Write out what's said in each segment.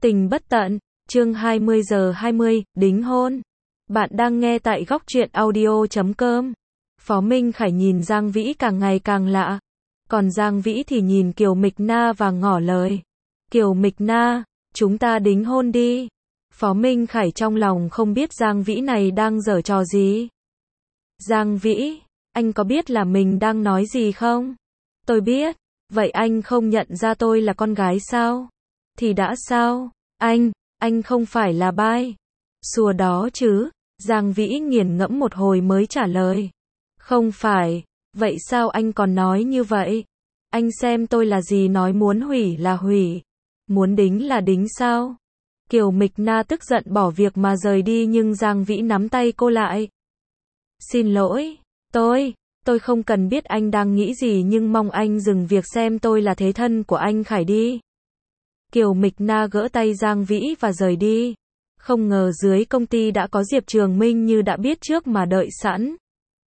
Tình bất tận, chương 20 giờ 20, đính hôn. Bạn đang nghe tại góc truyện audio.com. Phó Minh Khải nhìn Giang Vĩ càng ngày càng lạ. Còn Giang Vĩ thì nhìn Kiều Mịch Na và ngỏ lời. Kiều Mịch Na, chúng ta đính hôn đi. Phó Minh Khải trong lòng không biết Giang Vĩ này đang giở trò gì. Giang Vĩ, anh có biết là mình đang nói gì không? Tôi biết. Vậy anh không nhận ra tôi là con gái sao? Thì đã sao? Anh không phải là bai. Xùa đó chứ. Giang Vĩ nghiền ngẫm một hồi mới trả lời. Không phải. Vậy sao anh còn nói như vậy? Anh xem tôi là gì, nói muốn hủy là hủy. Muốn đính là đính sao? Kiều Mịch Na tức giận bỏ việc mà rời đi, nhưng Giang Vĩ nắm tay cô lại. Xin lỗi. Tôi không cần biết anh đang nghĩ gì, nhưng mong anh dừng việc xem tôi là thế thân của anh Khải đi. Kiều Mịch Na gỡ tay Giang Vĩ và rời đi. Không ngờ dưới công ty đã có Diệp Trường Minh như đã biết trước mà đợi sẵn.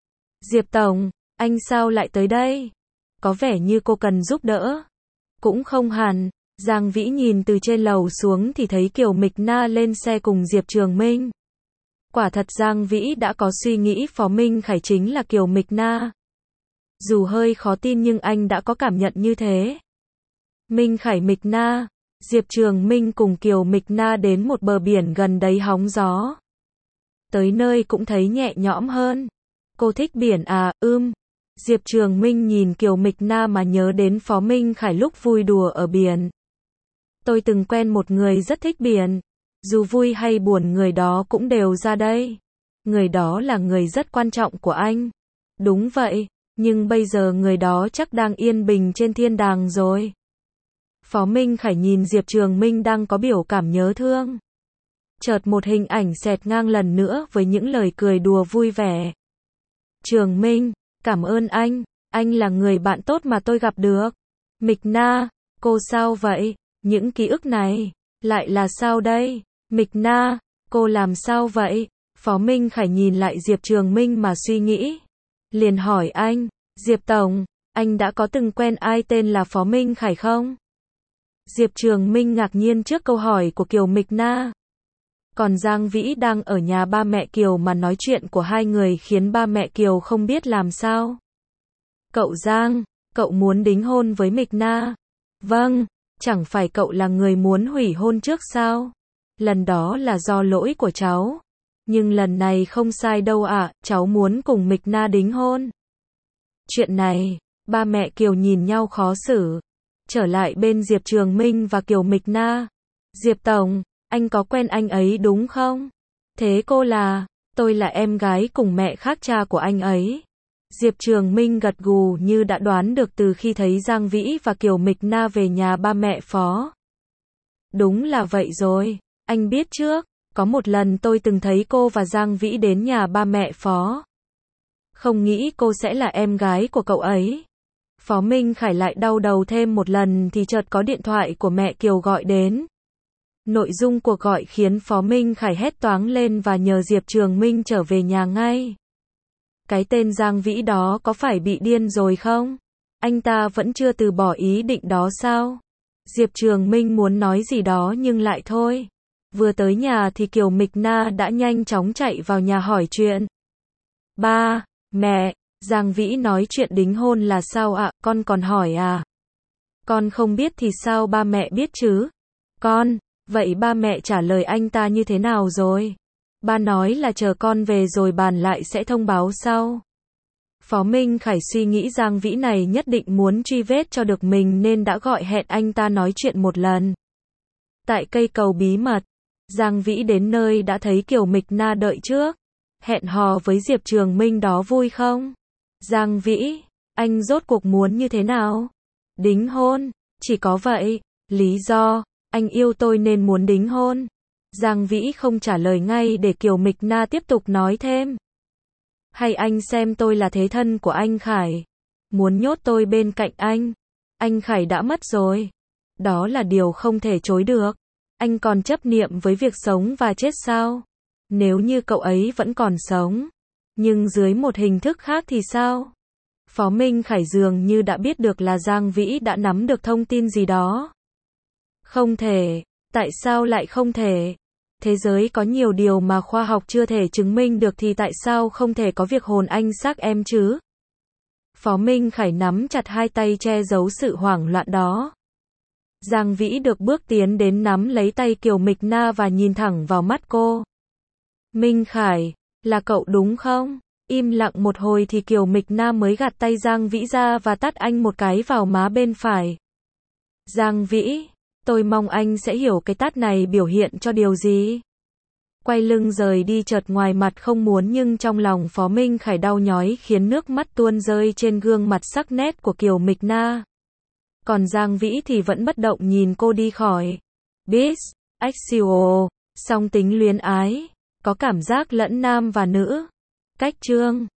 Diệp Tổng, anh sao lại tới đây? Có vẻ như cô cần giúp đỡ. Cũng không hẳn. Giang Vĩ nhìn từ trên lầu xuống thì thấy Kiều Mịch Na lên xe cùng Diệp Trường Minh. Quả thật Giang Vĩ đã có suy nghĩ Phó Minh Khải chính là Kiều Mịch Na. Dù hơi khó tin nhưng anh đã có cảm nhận như thế. Minh Khải Mịch Na, Diệp Trường Minh cùng Kiều Mịch Na đến một bờ biển gần đấy hóng gió. Tới nơi cũng thấy nhẹ nhõm hơn. Cô thích biển à? Diệp Trường Minh nhìn Kiều Mịch Na mà nhớ đến Phó Minh Khải lúc vui đùa ở biển. Tôi từng quen một người rất thích biển. Dù vui hay buồn người đó cũng đều ra đây. Người đó là người rất quan trọng của anh. Đúng vậy, nhưng bây giờ người đó chắc đang yên bình trên thiên đàng rồi. Phó Minh Khải nhìn Diệp Trường Minh đang có biểu cảm nhớ thương. Chợt một hình ảnh xẹt ngang lần nữa với những lời cười đùa vui vẻ. Trường Minh, cảm ơn anh là người bạn tốt mà tôi gặp được. Mịch Na, cô sao vậy? Những ký ức này, lại là sao đây? Mịch Na, cô làm sao vậy? Phó Minh Khải nhìn lại Diệp Trường Minh mà suy nghĩ. Liền hỏi anh, Diệp Tổng, anh đã có từng quen ai tên là Phó Minh Khải không? Diệp Trường Minh ngạc nhiên trước câu hỏi của Kiều Mịch Na. Còn Giang Vĩ đang ở nhà ba mẹ Kiều mà nói chuyện của hai người khiến ba mẹ Kiều không biết làm sao. Cậu Giang, cậu muốn đính hôn với Mịch Na? Vâng, chẳng phải cậu là người muốn hủy hôn trước sao? Lần đó là do lỗi của cháu. Nhưng lần này không sai đâu ạ, cháu muốn cùng Mịch Na đính hôn. Chuyện này, ba mẹ Kiều nhìn nhau khó xử. Trở lại bên Diệp Trường Minh và Kiều Mịch Na. Diệp Tổng, anh có quen anh ấy đúng không? Thế cô là? Tôi là em gái cùng mẹ khác cha của anh ấy. Diệp Trường Minh gật gù như đã đoán được từ khi thấy Giang Vĩ và Kiều Mịch Na về nhà ba mẹ Phó. Đúng là vậy rồi, anh biết trước, có một lần tôi từng thấy cô và Giang Vĩ đến nhà ba mẹ Phó. Không nghĩ cô sẽ là em gái của cậu ấy. Phó Minh Khải lại đau đầu thêm một lần thì chợt có điện thoại của mẹ Kiều gọi đến. Nội dung cuộc gọi khiến Phó Minh Khải hét toáng lên và nhờ Diệp Trường Minh trở về nhà ngay. Cái tên Giang Vĩ đó có phải bị điên rồi không? Anh ta vẫn chưa từ bỏ ý định đó sao? Diệp Trường Minh muốn nói gì đó nhưng lại thôi. Vừa tới nhà thì Kiều Mịch Na đã nhanh chóng chạy vào nhà hỏi chuyện. Ba, mẹ, Giang Vĩ nói chuyện đính hôn là sao ạ? Con còn hỏi à? Con không biết thì sao ba mẹ biết chứ? Vậy ba mẹ trả lời anh ta như thế nào rồi? Ba nói là chờ con về rồi bàn lại sẽ thông báo sau. Phó Minh Khải suy nghĩ Giang Vĩ này nhất định muốn truy vết cho được mình nên đã gọi hẹn anh ta nói chuyện một lần. Tại cây cầu bí mật, Giang Vĩ đến nơi đã thấy Kiều Mịch Na đợi trước. Hẹn hò với Diệp Trường Minh đó vui không? Giang Vĩ, anh rốt cuộc muốn như thế nào? Đính hôn, chỉ có vậy. Lý do, anh yêu tôi nên muốn đính hôn. Giang Vĩ không trả lời ngay để Kiều Mịch Na tiếp tục nói thêm. Hay anh xem tôi là thế thân của anh Khải? Muốn nhốt tôi bên cạnh anh Khải đã mất rồi. Đó là điều không thể chối được. Anh còn chấp niệm với việc sống và chết sao? Nếu như cậu ấy vẫn còn sống, nhưng dưới một hình thức khác thì sao? Phó Minh Khải dường như đã biết được là Giang Vĩ đã nắm được thông tin gì đó. Không thể, Tại sao lại không thể? Thế giới có nhiều điều mà khoa học chưa thể chứng minh được thì tại sao không thể có việc hồn anh xác em chứ? Phó Minh Khải nắm chặt hai tay che giấu sự hoảng loạn đó. Giang Vĩ được bước tiến đến nắm lấy tay Kiều Mịch Na và nhìn thẳng vào mắt cô. Minh Khải, là cậu đúng không? Im lặng một hồi thì Kiều Mịch Na mới gạt tay Giang Vĩ ra và tát anh một cái vào má bên phải. Giang Vĩ, tôi mong anh sẽ hiểu cái tát này biểu hiện cho điều gì. Quay lưng rời đi, chợt ngoài mặt không muốn nhưng trong lòng Phó Minh Khải đau nhói khiến nước mắt tuôn rơi trên gương mặt sắc nét của Kiều Mịch Na. Còn Giang Vĩ thì vẫn bất động nhìn cô đi khỏi. Bis, Axio, song tính luyến ái, có cảm giác lẫn nam và nữ. Cách chương